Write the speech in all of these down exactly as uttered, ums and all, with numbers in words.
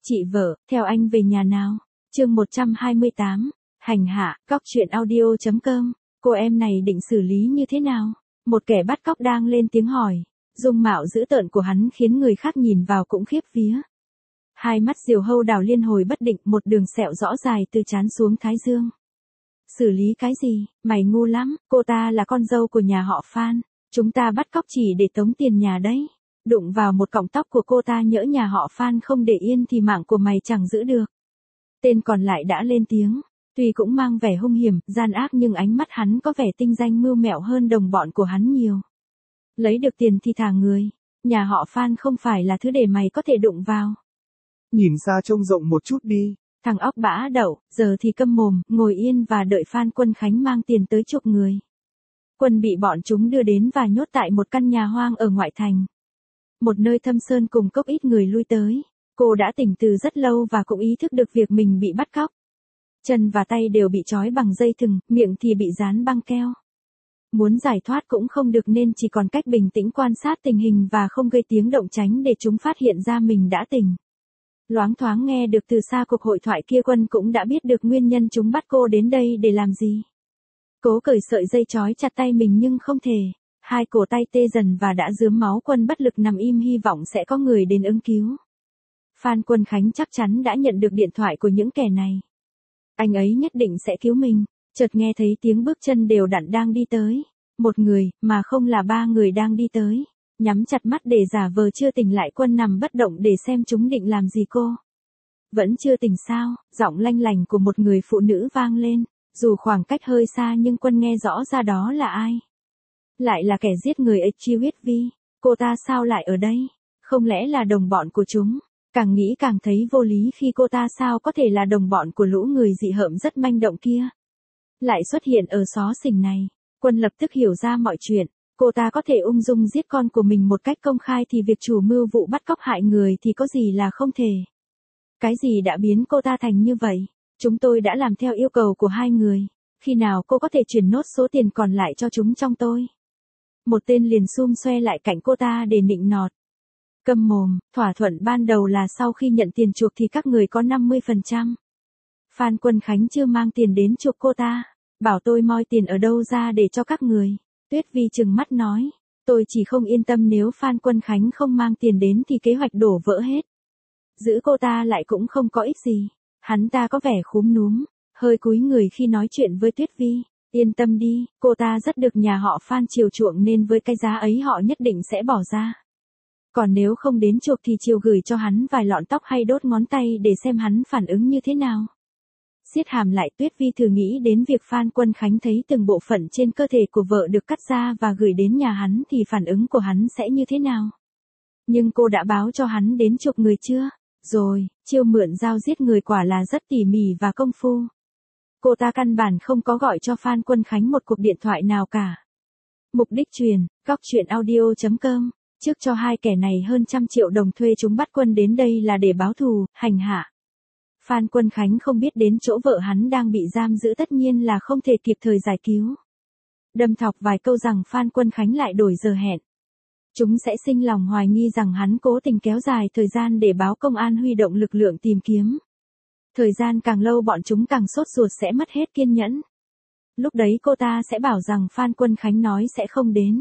Chị vợ, theo anh về nhà nào? Chương một trăm hai mươi tám, hành hạ, cóc truyện audio chấm com. Cô em này định xử lý như thế nào? Một kẻ bắt cóc đang lên tiếng hỏi. Dung mạo dữ tợn của hắn khiến người khác nhìn vào cũng khiếp vía. Hai mắt diều hâu đảo liên hồi bất định, một đường sẹo rõ dài từ trán xuống thái dương. Xử lý cái gì? Mày ngu lắm, cô ta là con dâu của nhà họ Phan. Chúng ta bắt cóc chỉ để tống tiền nhà đấy. Đụng vào một cọng tóc của cô ta nhỡ nhà họ Phan không để yên thì mạng của mày chẳng giữ được. Tên còn lại đã lên tiếng. Tuy cũng mang vẻ hung hiểm, gian ác nhưng ánh mắt hắn có vẻ tinh danh mưu mẹo hơn đồng bọn của hắn nhiều. Lấy được tiền thì thả người. Nhà họ Phan không phải là thứ để mày có thể đụng vào. Nhìn xa trông rộng một chút đi. Thằng óc bã đậu, giờ thì câm mồm, ngồi yên và đợi Phan Quân Khánh mang tiền tới chục người. Quân bị bọn chúng đưa đến và nhốt tại một căn nhà hoang ở ngoại thành. Một nơi thâm sơn cùng cốc ít người lui tới. Cô đã tỉnh từ rất lâu và cũng ý thức được việc mình bị bắt cóc. Chân và tay đều bị trói bằng dây thừng, miệng thì bị dán băng keo. Muốn giải thoát cũng không được nên chỉ còn cách bình tĩnh quan sát tình hình và không gây tiếng động tránh để chúng phát hiện ra mình đã tỉnh. Loáng thoáng nghe được từ xa cuộc hội thoại kia, Quân cũng đã biết được nguyên nhân chúng bắt cô đến đây để làm gì. Cố cởi sợi dây trói chặt tay mình nhưng không thể. Hai cổ tay tê dần và đã rướm máu, Quân bất lực nằm im hy vọng sẽ có người đến ứng cứu. Phan Quân Khánh chắc chắn đã nhận được điện thoại của những kẻ này. Anh ấy nhất định sẽ cứu mình. Chợt nghe thấy tiếng bước chân đều đặn đang đi tới. Một người, mà không là ba người đang đi tới. Nhắm chặt mắt để giả vờ chưa tỉnh lại, Quân nằm bất động để xem chúng định làm gì cô. Vẫn chưa tỉnh sao? Giọng lanh lành của một người phụ nữ vang lên. Dù khoảng cách hơi xa nhưng Quân nghe rõ ra đó là ai. Lại là kẻ giết người Chi Huyết Vi. Cô ta sao lại ở đây? Không lẽ là đồng bọn của chúng? Càng nghĩ càng thấy vô lý khi cô ta sao có thể là đồng bọn của lũ người dị hợm rất manh động kia. Lại xuất hiện ở xó xỉnh này. Quân lập tức hiểu ra mọi chuyện. Cô ta có thể ung dung giết con của mình một cách công khai thì việc chủ mưu vụ bắt cóc hại người thì có gì là không thể. Cái gì đã biến cô ta thành như vậy? Chúng tôi đã làm theo yêu cầu của hai người. Khi nào cô có thể chuyển nốt số tiền còn lại cho chúng trong tôi? Một tên liền xum xoe lại cạnh cô ta để nịnh nọt. Câm mồm, thỏa thuận ban đầu là sau khi nhận tiền chuộc thì các người có năm mươi phần trăm. Phan Quân Khánh chưa mang tiền đến chuộc cô ta. Bảo tôi moi tiền ở đâu ra để cho các người. Tuyết Vi trừng mắt nói. Tôi chỉ không yên tâm nếu Phan Quân Khánh không mang tiền đến thì kế hoạch đổ vỡ hết. Giữ cô ta lại cũng không có ích gì. Hắn ta có vẻ khúm núm, hơi cúi người khi nói chuyện với Tuyết Vi. Yên tâm đi, cô ta rất được nhà họ Phan chiều chuộng nên với cái giá ấy họ nhất định sẽ bỏ ra. Còn nếu không đến chuộc thì chiều gửi cho hắn vài lọn tóc hay đốt ngón tay để xem hắn phản ứng như thế nào. Siết hàm lại, Tuyết Vi thử nghĩ đến việc Phan Quân Khánh thấy từng bộ phận trên cơ thể của vợ được cắt ra và gửi đến nhà hắn thì phản ứng của hắn sẽ như thế nào. Nhưng cô đã báo cho hắn đến chuộc người chưa? Rồi, chiêu mượn dao giết người quả là rất tỉ mỉ và công phu. Cô ta căn bản không có gọi cho Phan Quân Khánh một cuộc điện thoại nào cả. Mục đích truyền, cóc truyện audio chấm com. Trước cho hai kẻ này hơn trăm triệu đồng thuê chúng bắt Quân đến đây là để báo thù, hành hạ. Phan Quân Khánh không biết đến chỗ vợ hắn đang bị giam giữ tất nhiên là không thể kịp thời giải cứu. Đâm thọc vài câu rằng Phan Quân Khánh lại đổi giờ hẹn. Chúng sẽ sinh lòng hoài nghi rằng hắn cố tình kéo dài thời gian để báo công an huy động lực lượng tìm kiếm. Thời gian càng lâu bọn chúng càng sốt ruột sẽ mất hết kiên nhẫn. Lúc đấy cô ta sẽ bảo rằng Phan Quân Khánh nói sẽ không đến.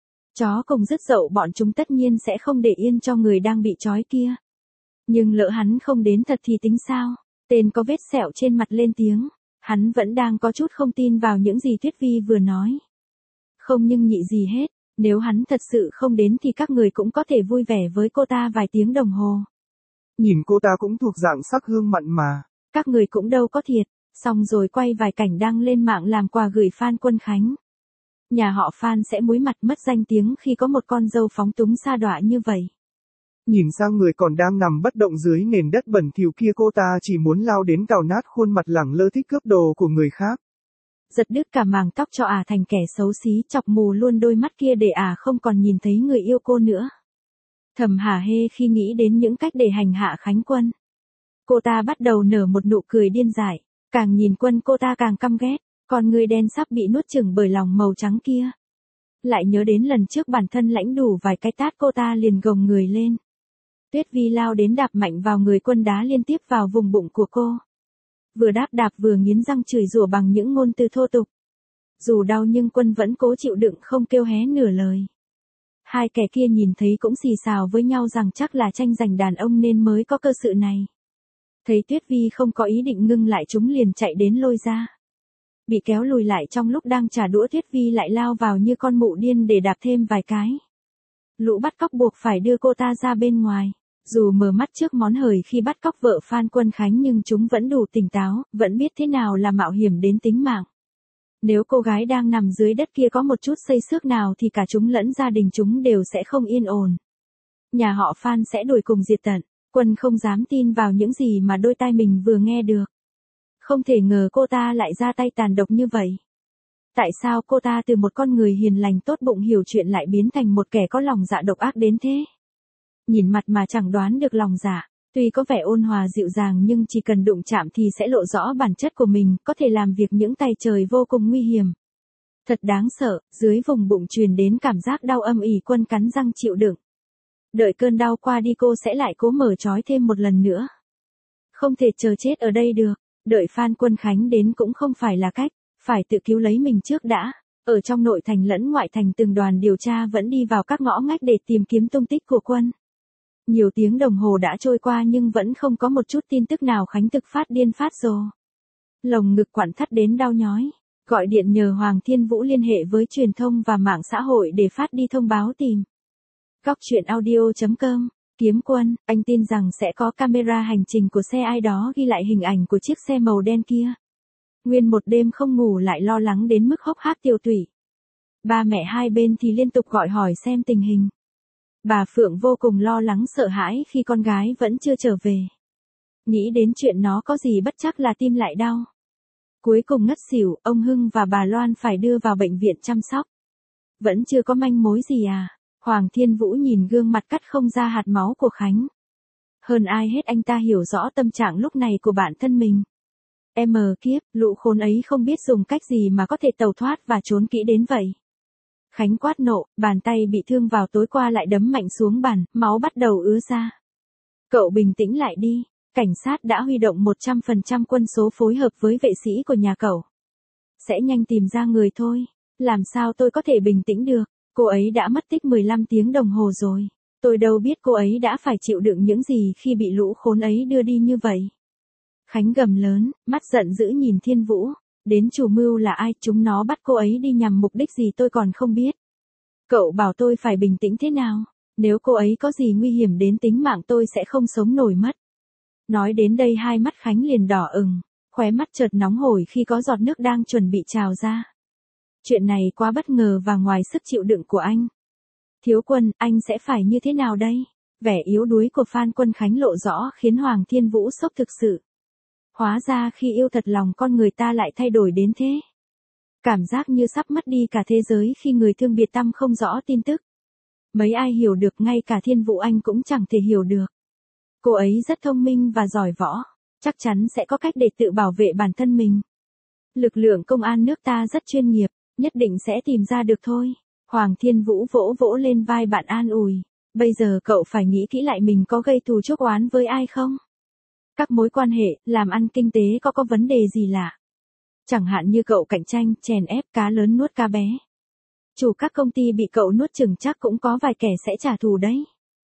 Chó cùng rứt dậu bọn chúng tất nhiên sẽ không để yên cho người đang bị trói kia. Nhưng lỡ hắn không đến thật thì tính sao? Tên có vết sẹo trên mặt lên tiếng. Hắn vẫn đang có chút không tin vào những gì Tuyết Vi vừa nói. Không nhưng nhị gì hết. Nếu hắn thật sự không đến thì các người cũng có thể vui vẻ với cô ta vài tiếng đồng hồ. Nhìn cô ta cũng thuộc dạng sắc hương mặn mà. Các người cũng đâu có thiệt. Xong rồi quay vài cảnh đăng lên mạng làm quà gửi Phan Quân Khánh. Nhà họ Phan sẽ muối mặt mất danh tiếng khi có một con dâu phóng túng sa đọa như vậy. Nhìn sang người còn đang nằm bất động dưới nền đất bẩn thỉu kia, cô ta chỉ muốn lao đến cào nát khuôn mặt lẳng lơ thích cướp đồ của người khác. Giật đứt cả màng tóc cho ả thành kẻ xấu xí, chọc mù luôn đôi mắt kia để ả không còn nhìn thấy người yêu cô nữa. Thầm hả hê khi nghĩ đến những cách để hành hạ Khánh Quân. Cô ta bắt đầu nở một nụ cười điên dại. Càng nhìn Quân cô ta càng căm ghét. Con người đen sắp bị nuốt chửng bởi lòng màu trắng kia. Lại nhớ đến lần trước bản thân lãnh đủ vài cái tát cô ta liền gồng người lên. Tuyết Vi lao đến đạp mạnh vào người Quân, đá liên tiếp vào vùng bụng của cô. Vừa đáp đạp vừa nghiến răng chửi rủa bằng những ngôn từ thô tục. Dù đau nhưng Quân vẫn cố chịu đựng, không kêu hé nửa lời. Hai kẻ kia nhìn thấy cũng xì xào với nhau rằng chắc là tranh giành đàn ông nên mới có cơ sự này. Thấy Tuyết Vi không có ý định ngưng lại, chúng liền chạy đến lôi ra. Bị kéo lùi lại trong lúc đang trả đũa, Tuyết Vi lại lao vào như con mụ điên để đạp thêm vài cái. Lũ bắt cóc buộc phải đưa cô ta ra bên ngoài. Dù mở mắt trước món hời khi bắt cóc vợ Phan Quân Khánh nhưng chúng vẫn đủ tỉnh táo, vẫn biết thế nào là mạo hiểm đến tính mạng. Nếu cô gái đang nằm dưới đất kia có một chút xây xước nào thì cả chúng lẫn gia đình chúng đều sẽ không yên ổn. Nhà họ Phan sẽ đuổi cùng diệt tận. Quân không dám tin vào những gì mà đôi tai mình vừa nghe được. Không thể ngờ cô ta lại ra tay tàn độc như vậy. Tại sao cô ta từ một con người hiền lành tốt bụng hiểu chuyện lại biến thành một kẻ có lòng dạ độc ác đến thế? Nhìn mặt mà chẳng đoán được lòng dạ, tuy có vẻ ôn hòa dịu dàng nhưng chỉ cần đụng chạm thì sẽ lộ rõ bản chất của mình, có thể làm việc những tay trời vô cùng nguy hiểm. Thật đáng sợ, dưới vùng bụng truyền đến cảm giác đau âm ỉ. Quân cắn răng chịu đựng. Đợi cơn đau qua đi cô sẽ lại cố mở trói thêm một lần nữa. Không thể chờ chết ở đây được, đợi Phan Quân Khánh đến cũng không phải là cách, phải tự cứu lấy mình trước đã. Ở trong nội thành lẫn ngoại thành từng đoàn điều tra vẫn đi vào các ngõ ngách để tìm kiếm tung tích của Quân. Nhiều tiếng đồng hồ đã trôi qua nhưng vẫn không có một chút tin tức nào. Khánh thực phát điên phát rồ. Lồng ngực quặn thắt đến đau nhói. Gọi điện nhờ Hoàng Thiên Vũ liên hệ với truyền thông và mạng xã hội để phát đi thông báo tìm. Góc truyện audio chấm com. Kiếm Quân, anh tin rằng sẽ có camera hành trình của xe ai đó ghi lại hình ảnh của chiếc xe màu đen kia. Nguyên một đêm không ngủ lại lo lắng đến mức hốc hác tiêu tủy. Ba mẹ hai bên thì liên tục gọi hỏi xem tình hình. Bà Phượng vô cùng lo lắng sợ hãi khi con gái vẫn chưa trở về. Nghĩ đến chuyện nó có gì bất chắc là tim lại đau. Cuối cùng ngất xỉu, ông Hưng và bà Loan phải đưa vào bệnh viện chăm sóc. Vẫn chưa có manh mối gì à? Hoàng Thiên Vũ nhìn gương mặt cắt không ra hạt máu của Khánh. Hơn ai hết anh ta hiểu rõ tâm trạng lúc này của bản thân mình. Em mờ kiếp, lũ khốn ấy không biết dùng cách gì mà có thể tẩu thoát và trốn kỹ đến vậy. Khánh quát nộ, bàn tay bị thương vào tối qua lại đấm mạnh xuống bàn, máu bắt đầu ứa ra. Cậu bình tĩnh lại đi, cảnh sát đã huy động một trăm phần trăm quân số phối hợp với vệ sĩ của nhà cậu. Sẽ nhanh tìm ra người thôi, làm sao tôi có thể bình tĩnh được, cô ấy đã mất tích mười lăm tiếng đồng hồ rồi. Tôi đâu biết cô ấy đã phải chịu đựng những gì khi bị lũ khốn ấy đưa đi như vậy. Khánh gầm lớn, mắt giận dữ nhìn Thiên Vũ. Đến chủ mưu là ai, chúng nó bắt cô ấy đi nhằm mục đích gì tôi còn không biết. Cậu bảo tôi phải bình tĩnh thế nào? Nếu cô ấy có gì nguy hiểm đến tính mạng tôi sẽ không sống nổi mất. Nói đến đây hai mắt Khánh liền đỏ ửng, khóe mắt chợt nóng hổi khi có giọt nước đang chuẩn bị trào ra. Chuyện này quá bất ngờ và ngoài sức chịu đựng của anh. Thiếu Quân, anh sẽ phải như thế nào đây? Vẻ yếu đuối của Phan Quân Khánh lộ rõ khiến Hoàng Thiên Vũ sốc thực sự. Hóa ra khi yêu thật lòng con người ta lại thay đổi đến thế. Cảm giác như sắp mất đi cả thế giới khi người thương biệt tâm không rõ tin tức. Mấy ai hiểu được, ngay cả Thiên Vũ anh cũng chẳng thể hiểu được. Cô ấy rất thông minh và giỏi võ, chắc chắn sẽ có cách để tự bảo vệ bản thân mình. Lực lượng công an nước ta rất chuyên nghiệp, nhất định sẽ tìm ra được thôi. Hoàng Thiên Vũ vỗ vỗ lên vai bạn an ủi. Bây giờ cậu phải nghĩ kỹ lại mình có gây thù chuốc oán với ai không? Các mối quan hệ, làm ăn kinh tế có có vấn đề gì lạ? Chẳng hạn như cậu cạnh tranh, chèn ép cá lớn nuốt cá bé. Chủ các công ty bị cậu nuốt chừng chắc cũng có vài kẻ sẽ trả thù đấy.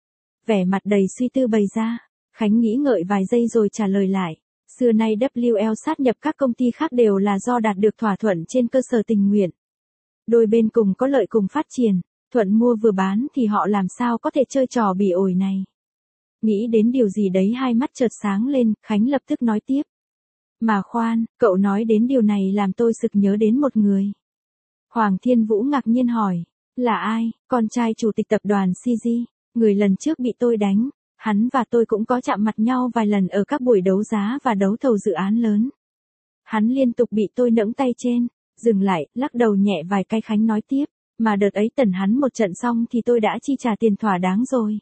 Vẻ mặt đầy suy tư bày ra, Khánh nghĩ ngợi vài giây rồi trả lời lại. Xưa nay W L sát nhập các công ty khác đều là do đạt được thỏa thuận trên cơ sở tình nguyện. Đôi bên cùng có lợi cùng phát triển, thuận mua vừa bán thì họ làm sao có thể chơi trò bỉ ổi này. Nghĩ đến điều gì đấy hai mắt chợt sáng lên, Khánh lập tức nói tiếp. Mà khoan, cậu nói đến điều này làm tôi sực nhớ đến một người. Hoàng Thiên Vũ ngạc nhiên hỏi, là ai? Con trai chủ tịch tập đoàn xê giê, người lần trước bị tôi đánh, hắn và tôi cũng có chạm mặt nhau vài lần ở các buổi đấu giá và đấu thầu dự án lớn. Hắn liên tục bị tôi nẫng tay trên, dừng lại, lắc đầu nhẹ vài cái. Khánh nói tiếp, mà đợt ấy tẩn hắn một trận xong thì tôi đã chi trả tiền thỏa đáng rồi.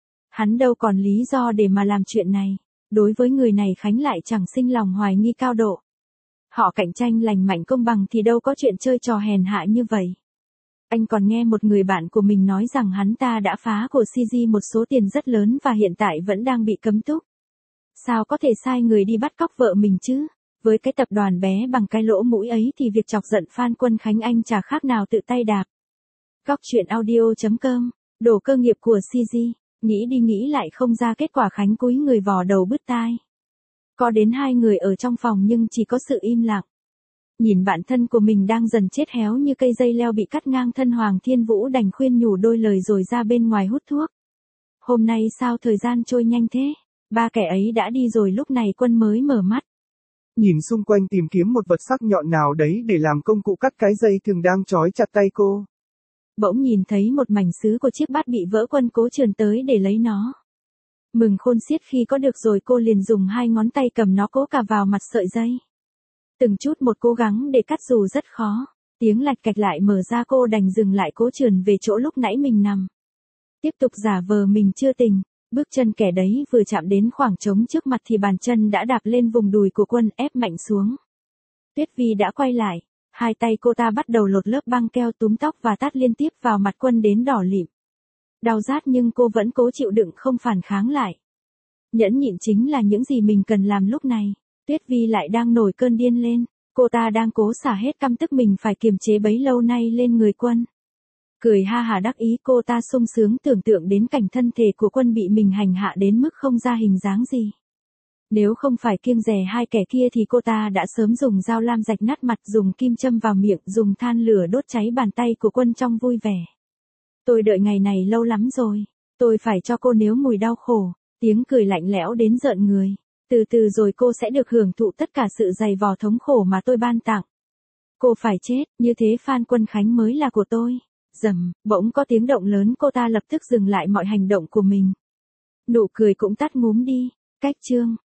Hắn đâu còn lý do để mà làm chuyện này. Đối với người này Khánh lại chẳng sinh lòng hoài nghi cao độ. Họ cạnh tranh lành mạnh công bằng thì đâu có chuyện chơi trò hèn hạ như vậy. Anh còn nghe một người bạn của mình nói rằng hắn ta đã phá của xê giê một số tiền rất lớn và hiện tại vẫn đang bị cấm túc. Sao có thể sai người đi bắt cóc vợ mình chứ? Với cái tập đoàn bé bằng cái lỗ mũi ấy thì việc chọc giận Phan Quân Khánh anh chả khác nào tự tay đạp. Góc truyện audio chấm com, đồ cơ nghiệp của xê giê, nghĩ đi nghĩ lại không ra kết quả Khánh cúi người vò đầu bứt tai. Có đến hai người ở trong phòng nhưng chỉ có sự im lặng. Nhìn bạn thân của mình đang dần chết héo như cây dây leo bị cắt ngang thân, Hoàng Thiên Vũ đành khuyên nhủ đôi lời rồi ra bên ngoài hút thuốc. Hôm nay sao thời gian trôi nhanh thế? Ba kẻ ấy đã đi rồi, lúc này Quân mới mở mắt. Nhìn xung quanh tìm kiếm một vật sắc nhọn nào đấy để làm công cụ cắt cái dây thường đang trói chặt tay cô. Bỗng nhìn thấy một mảnh sứ của chiếc bát bị vỡ, Quân cố trườn tới để lấy nó. Mừng khôn xiết khi có được rồi, cô liền dùng hai ngón tay cầm nó cố cà vào mặt sợi dây. Từng chút một cố gắng để cắt dù rất khó. Tiếng lạch cạch lại mở ra, cô đành dừng lại cố trườn về chỗ lúc nãy mình nằm. Tiếp tục giả vờ mình chưa tỉnh. Bước chân kẻ đấy vừa chạm đến khoảng trống trước mặt thì bàn chân đã đạp lên vùng đùi của Quân, ép mạnh xuống. Tuyết Vi đã quay lại. Hai tay cô ta bắt đầu lột lớp băng keo, túm tóc và tát liên tiếp vào mặt Quân đến đỏ lịm. Đau rát nhưng cô vẫn cố chịu đựng, không phản kháng lại. Nhẫn nhịn chính là những gì mình cần làm lúc này. Tuyết Vi lại đang nổi cơn điên lên. Cô ta đang cố xả hết căm tức mình phải kiềm chế bấy lâu nay lên người Quân. Cười ha hà đắc ý, cô ta sung sướng tưởng tượng đến cảnh thân thể của Quân bị mình hành hạ đến mức không ra hình dáng gì. Nếu không phải kiêng dè hai kẻ kia thì cô ta đã sớm dùng dao lam rạch nát mặt, dùng kim châm vào miệng, dùng than lửa đốt cháy bàn tay của Quân trong vui vẻ. Tôi đợi ngày này lâu lắm rồi. Tôi phải cho cô nếm mùi đau khổ. Tiếng cười lạnh lẽo đến rợn người. Từ từ rồi cô sẽ được hưởng thụ tất cả sự dày vò thống khổ mà tôi ban tặng. Cô phải chết, như thế Phan Quân Khánh mới là của tôi. Rầm, bỗng có tiếng động lớn, cô ta lập tức dừng lại mọi hành động của mình. Nụ cười cũng tắt ngúm đi. Cách chương.